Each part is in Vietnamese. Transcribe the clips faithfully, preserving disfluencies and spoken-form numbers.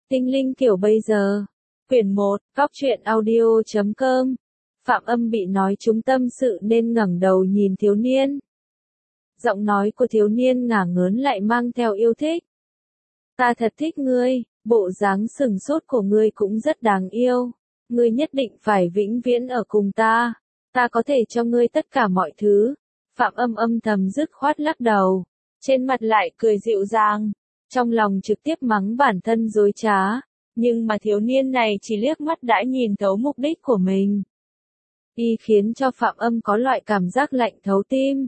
Tinh linh kiểu bây giờ. Quyển một, góc truyện audio chấm com. Phạm Âm bị nói trúng tâm sự nên ngẩng đầu nhìn thiếu niên. Giọng nói của thiếu niên ngả ngớn lại mang theo yêu thích. Ta thật thích ngươi, bộ dáng sừng sốt của ngươi cũng rất đáng yêu. Ngươi nhất định phải vĩnh viễn ở cùng ta. Ta có thể cho ngươi tất cả mọi thứ. Phạm Âm âm thầm dứt khoát lắc đầu. Trên mặt lại cười dịu dàng. Trong lòng trực tiếp mắng bản thân dối trá. Nhưng mà thiếu niên này chỉ liếc mắt đã nhìn thấu mục đích của mình. Y khiến cho Phạm Âm có loại cảm giác lạnh thấu tim.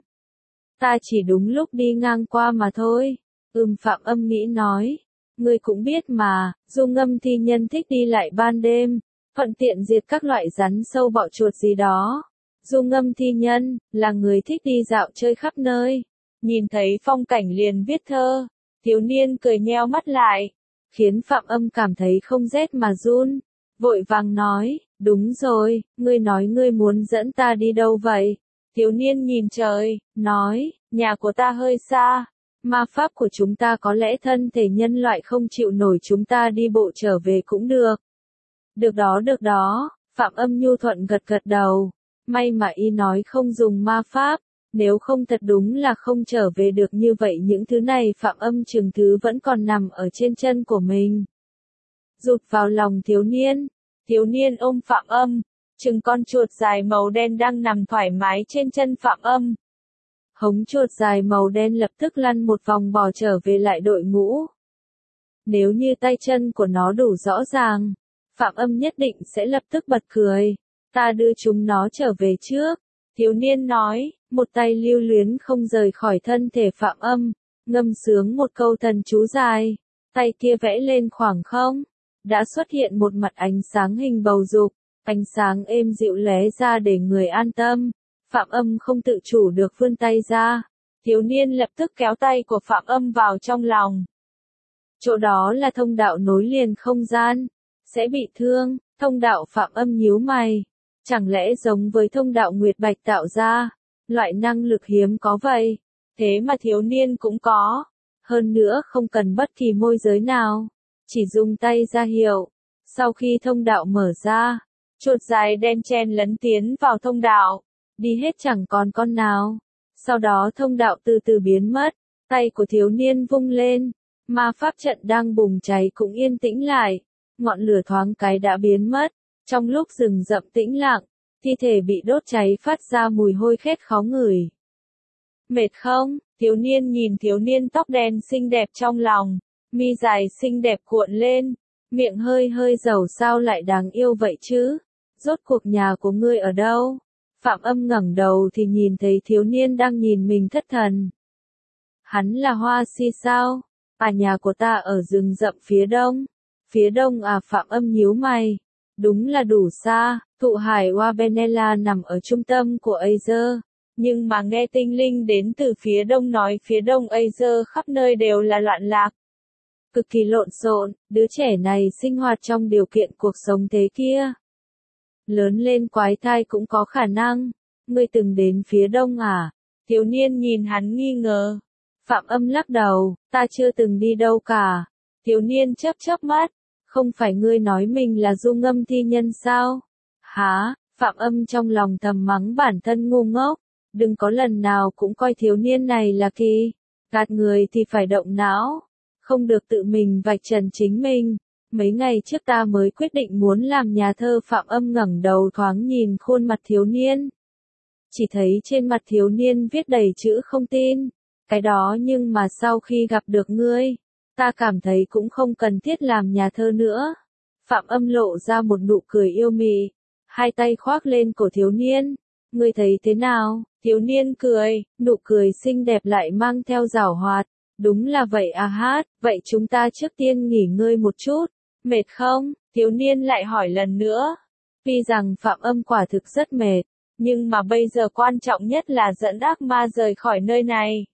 Ta chỉ đúng lúc đi ngang qua mà thôi. Ừm, Phạm Âm nghĩ nói. Ngươi cũng biết mà, Du Ngâm thi nhân thích đi lại ban đêm, thuận tiện diệt các loại rắn sâu bọ chuột gì đó. Du Ngâm thi nhân, là người thích đi dạo chơi khắp nơi. Nhìn thấy phong cảnh liền viết thơ. Thiếu niên cười nheo mắt lại, khiến Phạm Âm cảm thấy không rét mà run. Vội vàng nói, đúng rồi, ngươi nói ngươi muốn dẫn ta đi đâu vậy? Thiếu niên nhìn trời, nói, nhà của ta hơi xa. Ma pháp của chúng ta có lẽ thân thể nhân loại không chịu nổi, chúng ta đi bộ trở về cũng được. Được đó được đó, Phạm Âm nhu thuận gật gật đầu. May mà y nói không dùng ma pháp, nếu không thật đúng là không trở về được. Như vậy những thứ này Phạm Âm chừng thứ vẫn còn nằm ở trên chân của mình. Rụt vào lòng thiếu niên, thiếu niên ôm Phạm Âm, chừng con chuột dài màu đen đang nằm thoải mái trên chân Phạm Âm. Hống chuột dài màu đen lập tức lăn một vòng bò trở về lại đội ngũ. Nếu như tay chân của nó đủ rõ ràng, Phạm Âm nhất định sẽ lập tức bật cười. Ta đưa chúng nó trở về trước. Thiếu niên nói, một tay lưu luyến không rời khỏi thân thể Phạm Âm, ngâm sướng một câu thần chú dài. Tay kia vẽ lên khoảng không, đã xuất hiện một mặt ánh sáng hình bầu dục, ánh sáng êm dịu lóe ra để người an tâm. Phạm Âm không tự chủ được vươn tay ra. Thiếu niên lập tức kéo tay của Phạm Âm vào trong lòng. Chỗ đó là thông đạo nối liền không gian. Sẽ bị thương. Thông đạo Phạm Âm nhíu mày. Chẳng lẽ giống với thông đạo Nguyệt Bạch tạo ra? Loại năng lực hiếm có vậy. Thế mà thiếu niên cũng có. Hơn nữa không cần bất kỳ môi giới nào. Chỉ dùng tay ra hiệu. Sau khi thông đạo mở ra, chuột dài đen chen lấn tiến vào thông đạo. Đi hết chẳng còn con nào. Sau đó thông đạo từ từ biến mất. Tay của thiếu niên vung lên. Ma pháp trận đang bùng cháy cũng yên tĩnh lại. Ngọn lửa thoáng cái đã biến mất. Trong lúc rừng rậm tĩnh lặng, thi thể bị đốt cháy phát ra mùi hôi khét khó ngửi. Mệt không? Thiếu niên nhìn thiếu niên tóc đen xinh đẹp trong lòng. Mi dài xinh đẹp cuộn lên. Miệng hơi hơi dầu sao lại đáng yêu vậy chứ? Rốt cuộc nhà của ngươi ở đâu? Phạm Âm ngẩng đầu thì nhìn thấy thiếu niên đang nhìn mình thất thần. Hắn là Hoa Si sao? À, nhà của ta ở rừng rậm phía đông. Phía đông à? Phạm Âm nhíu mày. Đúng là đủ xa. Thụ hải Wabenella nằm ở trung tâm của Azer. Nhưng mà nghe tinh linh đến từ phía đông nói phía đông Azer khắp nơi đều là loạn lạc. Cực kỳ lộn xộn. Đứa trẻ này sinh hoạt trong điều kiện cuộc sống thế kia. Lớn lên quái thai cũng có khả năng. Ngươi từng đến phía đông à? Thiếu niên nhìn hắn nghi ngờ. Phạm Âm lắc đầu, ta chưa từng đi đâu cả. Thiếu niên chớp chớp mắt. Không phải ngươi nói mình là Du Ngâm thi nhân sao? Hả? Phạm Âm trong lòng thầm mắng bản thân ngu ngốc. Đừng có lần nào cũng coi thiếu niên này là kỳ. Gạt người thì phải động não. Không được tự mình vạch trần chính mình. Mấy ngày trước ta mới quyết định muốn làm nhà thơ. Phạm Âm ngẩng đầu thoáng nhìn khuôn mặt thiếu niên. Chỉ thấy trên mặt thiếu niên viết đầy chữ không tin. Cái đó nhưng mà sau khi gặp được ngươi, ta cảm thấy cũng không cần thiết làm nhà thơ nữa. Phạm Âm lộ ra một nụ cười yêu mị. Hai tay khoác lên cổ thiếu niên. Ngươi thấy thế nào? Thiếu niên cười, nụ cười xinh đẹp lại mang theo giảo hoạt. Đúng là vậy à hát, vậy chúng ta trước tiên nghỉ ngơi một chút. Mệt không? Thiếu niên lại hỏi lần nữa. Tuy rằng Phạm Âm quả thực rất mệt, nhưng mà bây giờ quan trọng nhất là dẫn ác ma rời khỏi nơi này.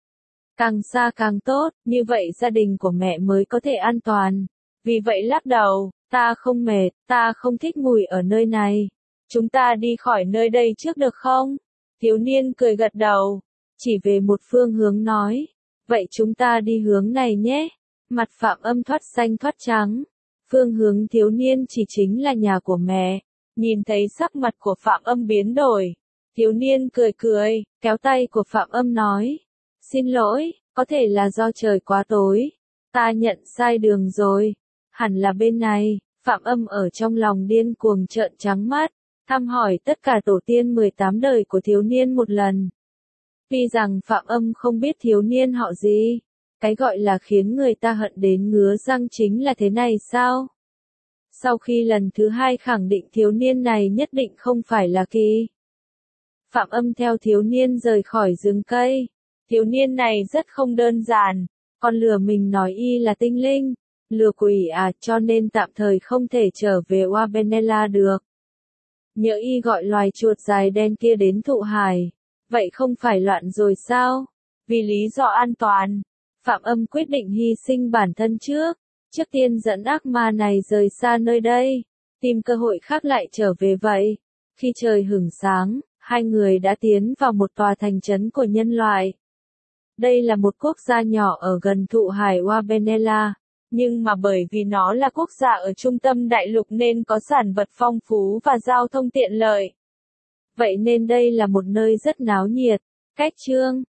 Càng xa càng tốt, như vậy gia đình của mẹ mới có thể an toàn. Vì vậy lắc đầu, ta không mệt, ta không thích mùi ở nơi này. Chúng ta đi khỏi nơi đây trước được không? Thiếu niên cười gật đầu, chỉ về một phương hướng nói. Vậy chúng ta đi hướng này nhé. Mặt Phạm Âm thoát xanh thoát trắng. phương hướng thiếu niên chỉ chính là nhà của mẹ. Nhìn thấy sắc mặt của Phạm Âm biến đổi, thiếu niên cười cười, kéo tay của Phạm Âm nói, xin lỗi, có thể là do trời quá tối, ta nhận sai đường rồi, hẳn là bên này. Phạm Âm ở trong lòng điên cuồng trợn trắng mắt, thăm hỏi tất cả tổ tiên mười tám đời của thiếu niên một lần. Tuy rằng Phạm Âm không biết thiếu niên họ gì, cái gọi là khiến người ta hận đến ngứa răng chính là thế này sao? Sau khi lần thứ hai khẳng định thiếu niên này nhất định không phải là Kỳ, Phạm Âm theo thiếu niên rời khỏi rừng cây. Thiếu niên này rất không đơn giản, còn lừa mình nói y là tinh linh, lừa quỷ à, cho nên tạm thời không thể trở về Wabenela được. Nhỡ y gọi loài chuột dài đen kia đến Thụ Hải, vậy không phải loạn rồi sao? Vì lý do an toàn, Phạm Âm quyết định hy sinh bản thân trước, trước tiên dẫn ác ma này rời xa nơi đây, tìm cơ hội khác lại trở về vậy. Khi trời hửng sáng, hai người đã tiến vào một tòa thành trấn của nhân loại. Đây là một quốc gia nhỏ ở gần Thụ Hải Wabenela, nhưng mà bởi vì nó là quốc gia ở trung tâm đại lục nên có sản vật phong phú và giao thông tiện lợi. Vậy nên đây là một nơi rất náo nhiệt. Cách chương